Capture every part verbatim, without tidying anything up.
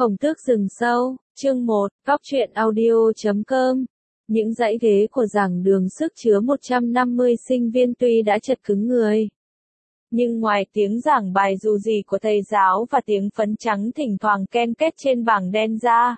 Khổng Tước rừng sâu, chương một, góc truyện audio chấm com. Những dãy ghế của giảng đường sức chứa một trăm năm mươi sinh viên tuy đã chật cứng người. Nhưng ngoài tiếng giảng bài dù gì của thầy giáo và tiếng phấn trắng thỉnh thoảng ken két trên bảng đen ra,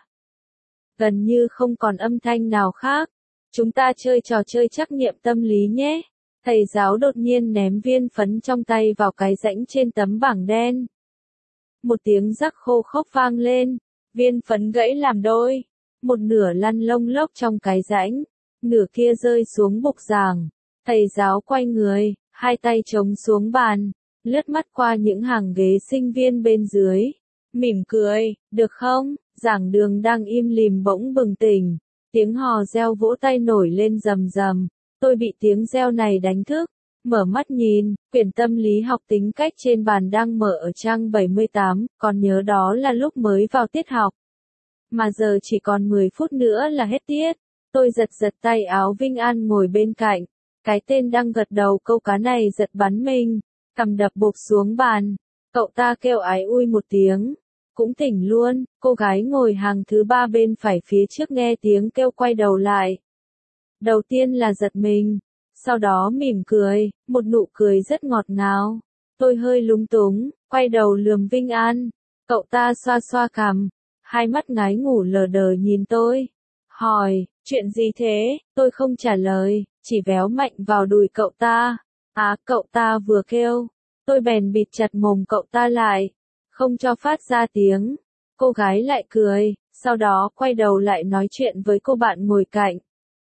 gần như không còn âm thanh nào khác. Chúng ta chơi trò chơi trắc nghiệm tâm lý nhé. Thầy giáo đột nhiên ném viên phấn trong tay vào cái rãnh trên tấm bảng đen. Một tiếng rắc khô khốc vang lên, viên phấn gãy làm đôi, một nửa lăn lông lốc trong cái rãnh, nửa kia rơi xuống bục giảng. Thầy giáo quay người, hai tay chống xuống bàn, lướt mắt qua những hàng ghế sinh viên bên dưới, mỉm cười, được không? Giảng đường đang im lìm bỗng bừng tỉnh, tiếng hò reo vỗ tay nổi lên rầm rầm. Tôi bị tiếng reo này đánh thức, mở mắt nhìn, quyển tâm lý học tính cách trên bàn đang mở ở trang bảy mươi tám, còn nhớ đó là lúc mới vào tiết học. Mà giờ chỉ còn mười phút nữa là hết tiết. Tôi giật giật tay áo Vinh An ngồi bên cạnh, cái tên đang gật đầu câu cá này giật bắn mình, cầm đập bụp xuống bàn. Cậu ta kêu ái ui một tiếng, cũng tỉnh luôn. Cô gái ngồi hàng thứ ba bên phải phía trước nghe tiếng kêu quay đầu lại. Đầu tiên là giật mình, sau đó mỉm cười, một nụ cười rất ngọt ngào. Tôi hơi lúng túng, quay đầu lườm Vinh An. Cậu ta xoa xoa cằm, hai mắt ngái ngủ lờ đờ nhìn tôi. Hỏi, chuyện gì thế? Tôi không trả lời, chỉ véo mạnh vào đùi cậu ta. À, cậu ta vừa kêu. Tôi bèn bịt chặt mồm cậu ta lại, không cho phát ra tiếng. Cô gái lại cười, sau đó quay đầu lại nói chuyện với cô bạn ngồi cạnh.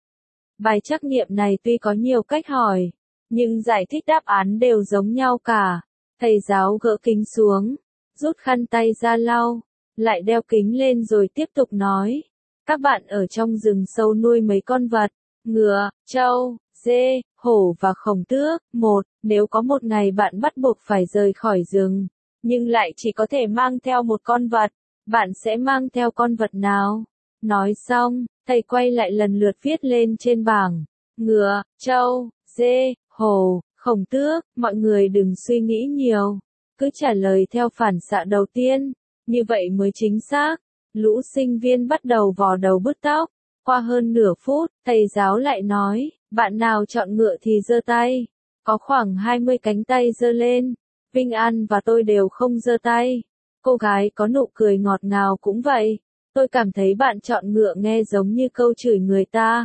Bài trắc nghiệm này tuy có nhiều cách hỏi, nhưng giải thích đáp án đều giống nhau cả. Thầy giáo gỡ kính xuống, rút khăn tay ra lau, lại đeo kính lên rồi tiếp tục nói. Các bạn ở trong rừng sâu nuôi mấy con vật, ngựa, trâu, dê, hổ và khổng tước. Một, nếu có một ngày bạn bắt buộc phải rời khỏi rừng, nhưng lại chỉ có thể mang theo một con vật, bạn sẽ mang theo con vật nào? Nói xong, thầy quay lại lần lượt viết lên trên bảng. Ngựa, trâu, dê, hổ, khổng tước. Mọi người đừng suy nghĩ nhiều, cứ trả lời theo phản xạ đầu tiên, như vậy mới chính xác. Lũ sinh viên bắt đầu vò đầu bứt tóc. Qua hơn nửa phút, thầy giáo lại nói, bạn nào chọn ngựa thì giơ tay. Có khoảng hai mươi cánh tay giơ lên. Vinh An và tôi đều không giơ tay. Cô gái có nụ cười ngọt ngào cũng vậy. Tôi cảm thấy bạn chọn ngựa nghe giống như câu chửi người ta.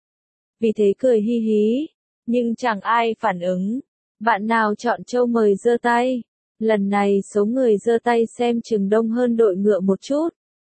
Vì thế cười hi hí, nhưng chẳng ai phản ứng. Bạn nào chọn trâu mời giơ tay. Lần này số người giơ tay xem chừng đông hơn đội ngựa một chút.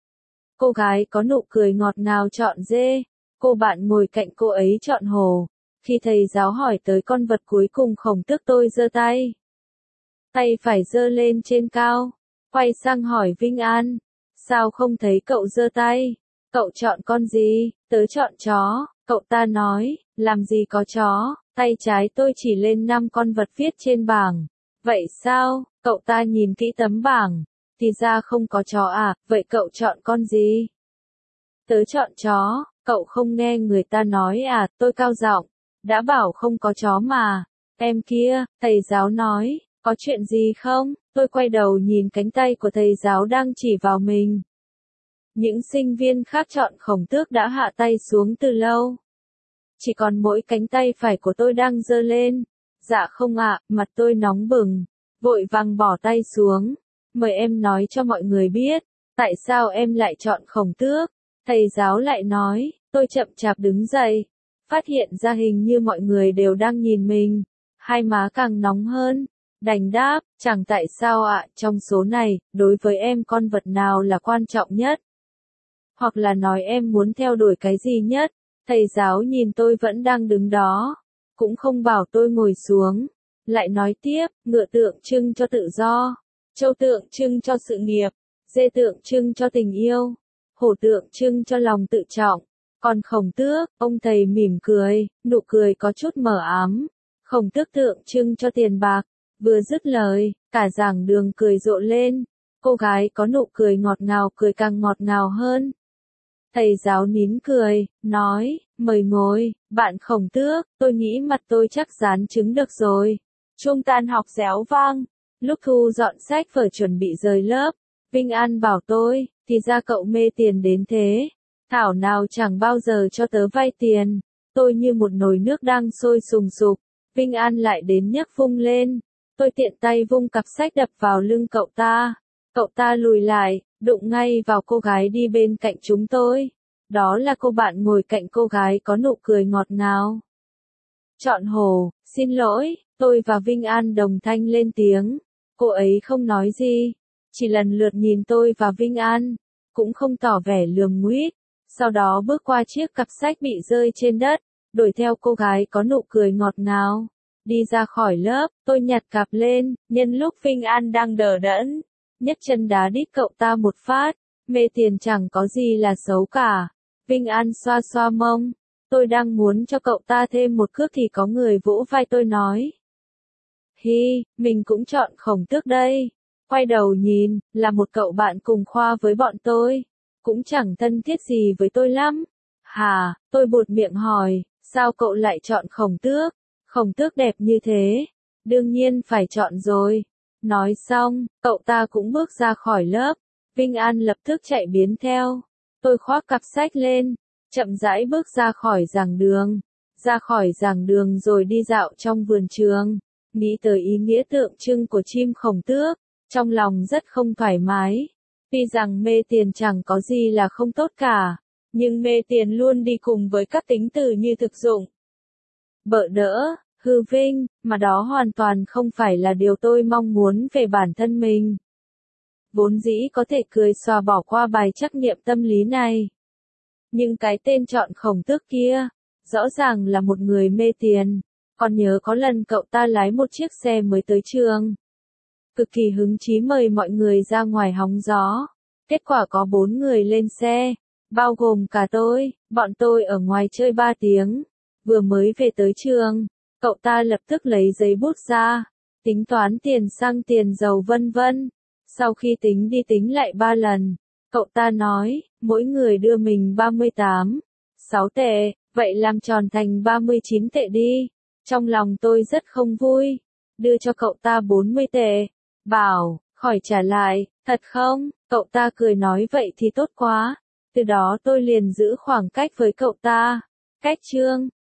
Cô gái có nụ cười ngọt ngào chọn dê. Cô bạn ngồi cạnh cô ấy chọn hổ. Khi thầy giáo hỏi tới con vật cuối cùng Khổng Tước tôi giơ tay. Tay phải giơ lên trên cao. Quay sang hỏi Vinh An. Sao không thấy cậu giơ tay? Cậu chọn con gì? Tớ chọn chó. Cậu ta nói, làm gì có chó. Tay trái tôi chỉ lên năm con vật viết trên bảng. Vậy sao? Cậu ta nhìn kỹ tấm bảng. Thì ra không có chó à, vậy cậu chọn con gì? Tớ chọn chó. Cậu không nghe người ta nói à? Tôi cao giọng. Đã bảo không có chó mà. Em kia, thầy giáo nói, có chuyện gì không? Tôi quay đầu nhìn cánh tay của thầy giáo đang chỉ vào mình. Những sinh viên khác chọn Khổng Tước đã hạ tay xuống từ lâu. Chỉ còn mỗi cánh tay phải của tôi đang giơ lên. Dạ không ạ, mặt tôi nóng bừng, vội vàng bỏ tay xuống. Mời em nói cho mọi người biết, tại sao em lại chọn Khổng Tước? Thầy giáo lại nói, tôi chậm chạp đứng dậy, phát hiện ra hình như mọi người đều đang nhìn mình. Hai má càng nóng hơn, đành đáp, chẳng tại sao ạ, trong số này, đối với em con vật nào là quan trọng nhất? Hoặc là nói em muốn theo đuổi cái gì nhất? Thầy giáo nhìn tôi vẫn đang đứng đó, cũng không bảo tôi ngồi xuống, lại nói tiếp, ngựa tượng trưng cho tự do, trâu tượng trưng cho sự nghiệp, dê tượng trưng cho tình yêu, hổ tượng trưng cho lòng tự trọng, còn Khổng Tước, ông thầy mỉm cười, nụ cười có chút mờ ám, Khổng Tước tượng trưng cho tiền bạc. Vừa dứt lời, cả giảng đường cười rộ lên. Cô gái có nụ cười ngọt ngào cười càng ngọt ngào hơn. Thầy giáo nín cười, nói, mời ngồi, bạn Khổng Tước, tôi nghĩ mặt tôi chắc dán trứng được rồi. Chuông tan học réo vang. Lúc Thu dọn sách vở chuẩn bị rời lớp, Vinh An bảo tôi, thì ra cậu mê tiền đến thế. Thảo nào chẳng bao giờ cho tớ vay tiền. Tôi như một nồi nước đang sôi sùng sục. Vinh An lại đến nhấc vung lên. Tôi tiện tay vung cặp sách đập vào lưng cậu ta. Cậu ta lùi lại, đụng ngay vào cô gái đi bên cạnh chúng tôi. Đó là cô bạn ngồi cạnh cô gái có nụ cười ngọt ngào. Chọn Hồ, xin lỗi, tôi và Vinh An đồng thanh lên tiếng. Cô ấy không nói gì, chỉ lần lượt nhìn tôi và Vinh An, cũng không tỏ vẻ lườm nguýt. Sau đó bước qua chiếc cặp sách bị rơi trên đất, đuổi theo cô gái có nụ cười ngọt ngào. Đi ra khỏi lớp, tôi nhặt cặp lên, nhân lúc Vinh An đang đờ đẫn, nhấc chân đá đít cậu ta một phát. Mê tiền chẳng có gì là xấu cả. Vinh An xoa xoa mông. Tôi đang muốn cho cậu ta thêm một cước thì có người vỗ vai tôi nói. Hi, mình cũng chọn Khổng Tước đây. Quay đầu nhìn, là một cậu bạn cùng khoa với bọn tôi. Cũng chẳng thân thiết gì với tôi lắm. Hà, tôi buột miệng hỏi, sao cậu lại chọn Khổng Tước? Khổng Tước đẹp như thế. Đương nhiên phải chọn rồi. Nói xong, cậu ta cũng bước ra khỏi lớp. Vinh An lập tức chạy biến theo. Tôi khoác cặp sách lên, chậm rãi bước ra khỏi giảng đường. Ra khỏi giảng đường rồi đi dạo trong vườn trường. Nghĩ tới ý nghĩa tượng trưng của chim Khổng Tước, trong lòng rất không thoải mái. Tuy rằng mê tiền chẳng có gì là không tốt cả, nhưng mê tiền luôn đi cùng với các tính từ như thực dụng, bợ đỡ, hư vinh, mà đó hoàn toàn không phải là điều tôi mong muốn về bản thân mình. Vốn dĩ có thể cười xòa bỏ qua bài trắc nghiệm tâm lý này. Nhưng cái tên chọn Khổng Tước kia, rõ ràng là một người mê tiền. Còn nhớ có lần cậu ta lái một chiếc xe mới tới trường. Cực kỳ hứng chí mời mọi người ra ngoài hóng gió. Kết quả có bốn người lên xe, bao gồm cả tôi, bọn tôi ở ngoài chơi ba tiếng. Vừa mới về tới trường, cậu ta lập tức lấy giấy bút ra, tính toán tiền xăng tiền dầu vân vân. Sau khi tính đi tính lại ba lần, cậu ta nói, mỗi người đưa mình ba mươi tám, sáu tệ, vậy làm tròn thành ba mươi chín tệ đi. Trong lòng tôi rất không vui, đưa cho cậu ta bốn mươi tệ, bảo, khỏi trả lại, thật không? Cậu ta cười nói vậy thì tốt quá. Từ đó tôi liền giữ khoảng cách với cậu ta. Cách chương